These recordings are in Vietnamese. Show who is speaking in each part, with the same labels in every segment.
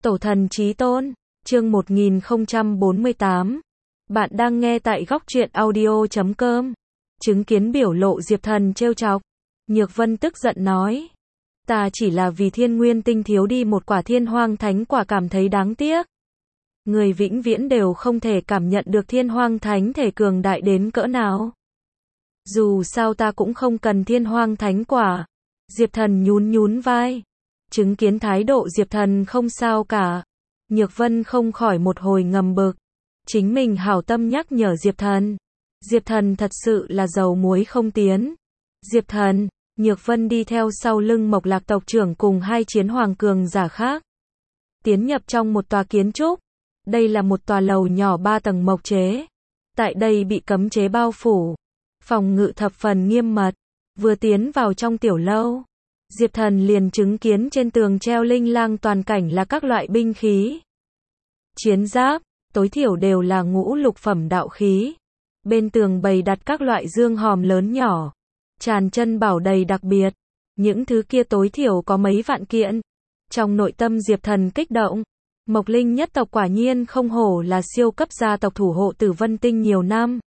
Speaker 1: Tổ thần chí tôn, chương 1048. Bạn đang nghe tại góc truyện audio.com. Chứng kiến biểu lộ Diệp Thần trêu chọc, Nhược Vân tức giận nói. Ta chỉ là vì thiên nguyên tinh thiếu đi một quả thiên hoang thánh quả cảm thấy đáng tiếc. Người vĩnh viễn đều không thể cảm nhận được thiên hoang thánh thể cường đại đến cỡ nào. Dù sao ta cũng không cần thiên hoang thánh quả. Diệp Thần nhún nhún vai. Chứng kiến thái độ Diệp Thần không sao cả, Nhược Vân không khỏi một hồi ngầm bực. Chính mình hảo tâm nhắc nhở Diệp Thần. Diệp Thần thật sự là dầu muối không tiến. Diệp Thần, Nhược Vân đi theo sau lưng Mộc Lạc tộc trưởng cùng hai chiến hoàng cường giả khác. Tiến nhập trong một tòa kiến trúc. Đây là một tòa lầu nhỏ 3 tầng mộc chế. Tại đây bị cấm chế bao phủ. Phòng ngự thập phần nghiêm mật. Vừa tiến vào trong tiểu lâu, Diệp Thần liền chứng kiến trên tường treo linh lang toàn cảnh là các loại binh khí. Chiến giáp, tối thiểu đều là ngũ lục phẩm đạo khí. Bên tường bày đặt các loại dương hòm lớn nhỏ. Tràn chân bảo đầy đặc biệt. Những thứ kia tối thiểu có mấy vạn kiện. Trong nội tâm Diệp Thần kích động. Mộc Linh nhất tộc quả nhiên không hổ là siêu cấp gia tộc thủ hộ Tử Vân Tinh nhiều năm.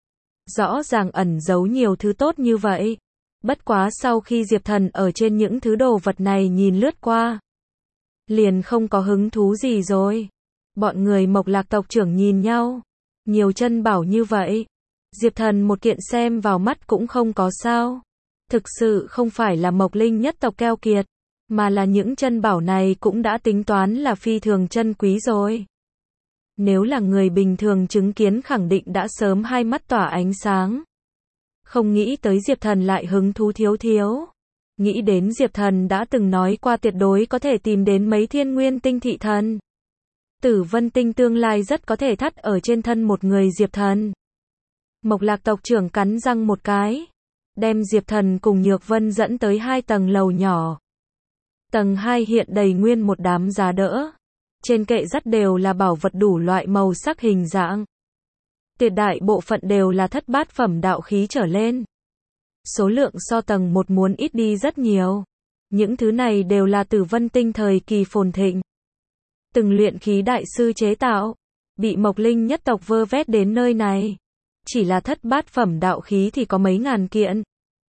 Speaker 1: Rõ ràng ẩn giấu nhiều thứ tốt như vậy. Bất quá sau khi Diệp Thần ở trên những thứ đồ vật này nhìn lướt qua, liền không có hứng thú gì rồi. Bọn người Mộc Lạc tộc trưởng nhìn nhau. Nhiều chân bảo như vậy. Diệp Thần một kiện xem vào mắt cũng không có sao. Thực sự không phải là Mộc Linh nhất tộc keo kiệt, mà là những chân bảo này cũng đã tính toán là phi thường chân quý rồi. Nếu là người bình thường chứng kiến khẳng định đã sớm hai mắt tỏa ánh sáng. Không nghĩ tới Diệp Thần lại hứng thú thiếu thiếu. Nghĩ đến Diệp Thần đã từng nói qua tuyệt đối có thể tìm đến mấy thiên nguyên tinh thị thần. Tử Vân Tinh tương lai rất có thể thắt ở trên thân một người Diệp Thần. Mộc Lạc tộc trưởng cắn răng một cái. Đem Diệp Thần cùng Nhược Vân dẫn tới 2 tầng lầu nhỏ. Tầng 2 hiện đầy nguyên một đám giá đỡ. Trên kệ rất đều là bảo vật đủ loại màu sắc hình dạng. Tuyệt đại bộ phận đều là thất bát phẩm đạo khí trở lên. Số lượng so tầng 1 muốn ít đi rất nhiều. Những thứ này đều là Tử Vân Tinh thời kỳ phồn thịnh. Từng luyện khí đại sư chế tạo, bị Mộc Linh nhất tộc vơ vét đến nơi này. Chỉ là thất bát phẩm đạo khí thì có mấy ngàn kiện.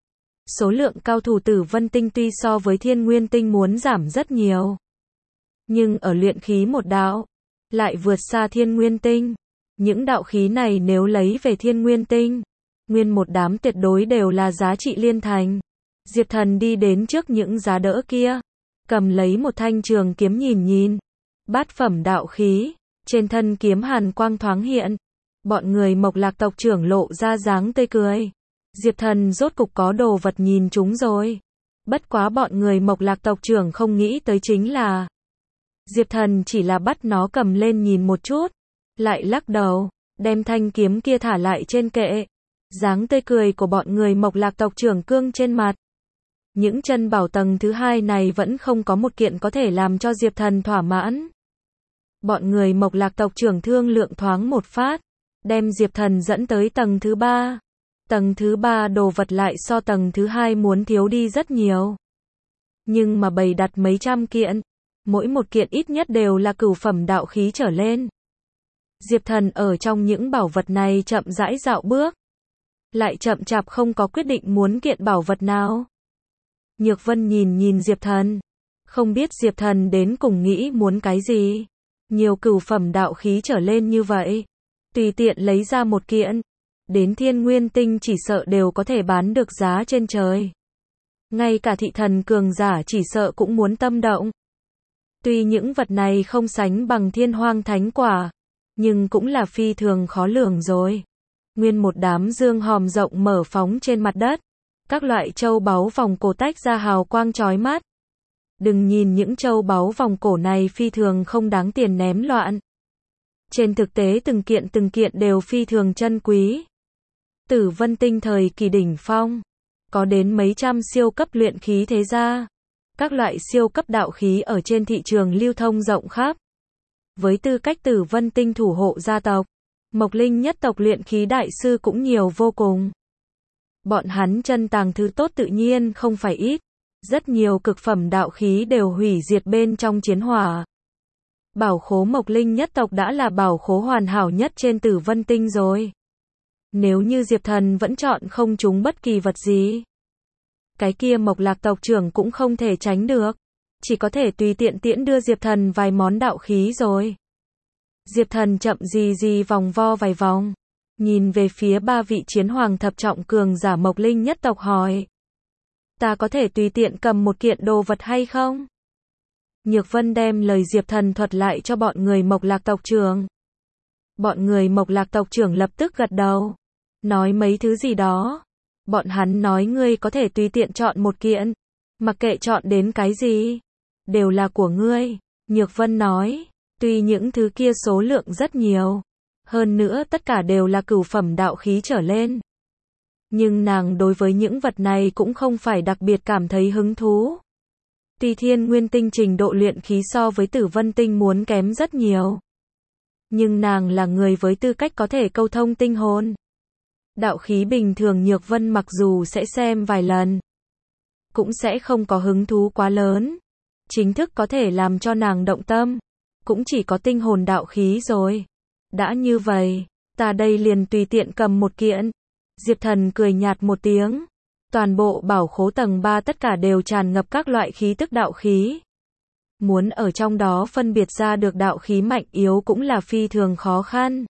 Speaker 1: Số lượng cao thủ Tử Vân Tinh tuy so với Thiên Nguyên Tinh muốn giảm rất nhiều, nhưng ở luyện khí một đạo, lại vượt xa Thiên Nguyên Tinh. Những đạo khí này nếu lấy về Thiên Nguyên Tinh, nguyên một đám tuyệt đối đều là giá trị liên thành. Diệp Thần đi đến trước những giá đỡ kia, cầm lấy một thanh trường kiếm nhìn nhìn. Bát phẩm đạo khí, trên thân kiếm hàn quang thoáng hiện. Bọn người Mộc Lạc tộc trưởng lộ ra dáng tươi cười. Diệp Thần rốt cục có đồ vật nhìn chúng rồi. Bất quá bọn người Mộc Lạc tộc trưởng không nghĩ tới chính là Diệp Thần chỉ là bắt nó cầm lên nhìn một chút, lại lắc đầu, đem thanh kiếm kia thả lại trên kệ. Dáng tươi cười của bọn người Mộc Lạc tộc trưởng cương trên mặt. Những chân bảo tầng thứ 2 này vẫn không có một kiện có thể làm cho Diệp Thần thỏa mãn. Bọn người Mộc Lạc tộc trưởng thương lượng thoáng một phát, đem Diệp Thần dẫn tới tầng thứ 3. Tầng thứ 3 đồ vật lại so tầng thứ 2 muốn thiếu đi rất nhiều. Nhưng mà bày đặt mấy trăm kiện, mỗi một kiện ít nhất đều là cửu phẩm đạo khí trở lên. Diệp Thần ở trong những bảo vật này chậm rãi dạo bước, lại chậm chạp không có quyết định muốn kiện bảo vật nào. Nhược Vân nhìn nhìn Diệp Thần, không biết Diệp Thần đến cùng nghĩ muốn cái gì. Nhiều cửu phẩm đạo khí trở lên như vậy, tùy tiện lấy ra một kiện, đến Thiên Nguyên Tinh chỉ sợ đều có thể bán được giá trên trời. Ngay cả thị thần cường giả chỉ sợ cũng muốn tâm động. Tuy những vật này không sánh bằng thiên hoang thánh quả, nhưng cũng là phi thường khó lường rồi. Nguyên một đám dương hòm rộng mở phóng trên mặt đất. Các loại châu báu vòng cổ tách ra hào quang chói mắt. Đừng nhìn những châu báu vòng cổ này phi thường không đáng tiền ném loạn. Trên thực tế từng kiện đều phi thường chân quý. Tử Vân Tinh thời kỳ đỉnh phong, có đến mấy trăm siêu cấp luyện khí thế gia. Các loại siêu cấp đạo khí ở trên thị trường lưu thông rộng khắp. Với tư cách Tử Vân Tinh thủ hộ gia tộc, Mộc Linh nhất tộc luyện khí đại sư cũng nhiều vô cùng. Bọn hắn chân tàng thứ tốt tự nhiên không phải ít. Rất nhiều cực phẩm đạo khí đều hủy diệt bên trong chiến hỏa. Bảo khố Mộc Linh nhất tộc đã là bảo khố hoàn hảo nhất trên Tử Vân Tinh rồi. Nếu như Diệp Thần vẫn chọn không trúng bất kỳ vật gì, cái kia Mộc Lạc tộc trưởng cũng không thể tránh được. Chỉ có thể tùy tiện tiễn đưa Diệp Thần vài món đạo khí rồi. Diệp Thần chậm gì vòng vo vài vòng. Nhìn về phía ba vị chiến hoàng thập trọng cường giả Mộc Linh nhất tộc hỏi. Ta có thể tùy tiện cầm một kiện đồ vật hay không? Nhược Vân đem lời Diệp Thần thuật lại cho bọn người Mộc Lạc tộc trưởng. Bọn người Mộc Lạc tộc trưởng lập tức gật đầu. Nói mấy thứ gì đó. Bọn hắn nói ngươi có thể tùy tiện chọn một kiện. Mặc kệ chọn đến cái gì. Đều là của ngươi. Nhược Vân nói. Tuy những thứ kia số lượng rất nhiều. Hơn nữa tất cả đều là cửu phẩm đạo khí trở lên. Nhưng nàng đối với những vật này cũng không phải đặc biệt cảm thấy hứng thú. Tuy Thiên Nguyên Tinh trình độ luyện khí so với Tử Vân Tinh muốn kém rất nhiều. Nhưng nàng là người với tư cách có thể câu thông tinh hồn. Đạo khí bình thường Nhược Vân mặc dù sẽ xem vài lần, cũng sẽ không có hứng thú quá lớn. Chính thức có thể làm cho nàng động tâm, cũng chỉ có tinh hồn đạo khí rồi. Đã như vậy, ta đây liền tùy tiện cầm một kiện. Diệp Thần cười nhạt một tiếng. Toàn bộ bảo khố tầng 3 tất cả đều tràn ngập các loại khí tức đạo khí. Muốn ở trong đó phân biệt ra được đạo khí mạnh yếu cũng là phi thường khó khăn.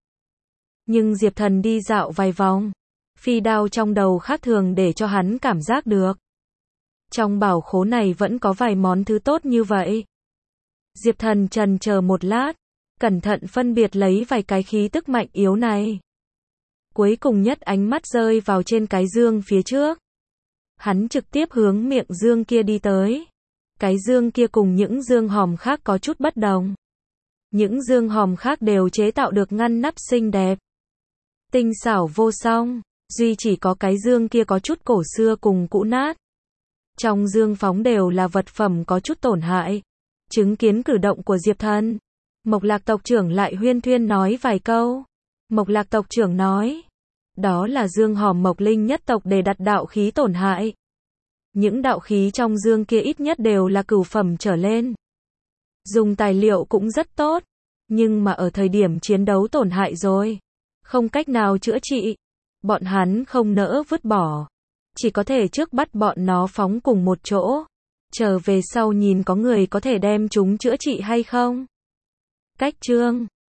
Speaker 1: Nhưng Diệp Thần đi dạo vài vòng, phi đao trong đầu khác thường để cho hắn cảm giác được. Trong bảo khố này vẫn có vài món thứ tốt như vậy. Diệp Thần chần chờ một lát, cẩn thận phân biệt lấy vài cái khí tức mạnh yếu này. Cuối cùng nhất ánh mắt rơi vào trên cái dương phía trước. Hắn trực tiếp hướng miệng dương kia đi tới. Cái dương kia cùng những dương hòm khác có chút bất đồng. Những dương hòm khác đều chế tạo được ngăn nắp xinh đẹp, tinh xảo vô song, duy chỉ có cái dương kia có chút cổ xưa cùng cũ nát. Trong dương phóng đều là vật phẩm có chút tổn hại. Chứng kiến cử động của Diệp Thần, Mộc Lạc tộc trưởng lại huyên thuyên nói vài câu. Mộc Lạc tộc trưởng nói, đó là dương hòm Mộc Linh nhất tộc để đặt đạo khí tổn hại. Những đạo khí trong dương kia ít nhất đều là cửu phẩm trở lên. Dùng tài liệu cũng rất tốt, nhưng mà ở thời điểm chiến đấu tổn hại rồi, không cách nào chữa trị. Bọn hắn không nỡ vứt bỏ, chỉ có thể trước bắt bọn nó phóng cùng một chỗ, chờ về sau nhìn có người có thể đem chúng chữa trị hay không. Cách chương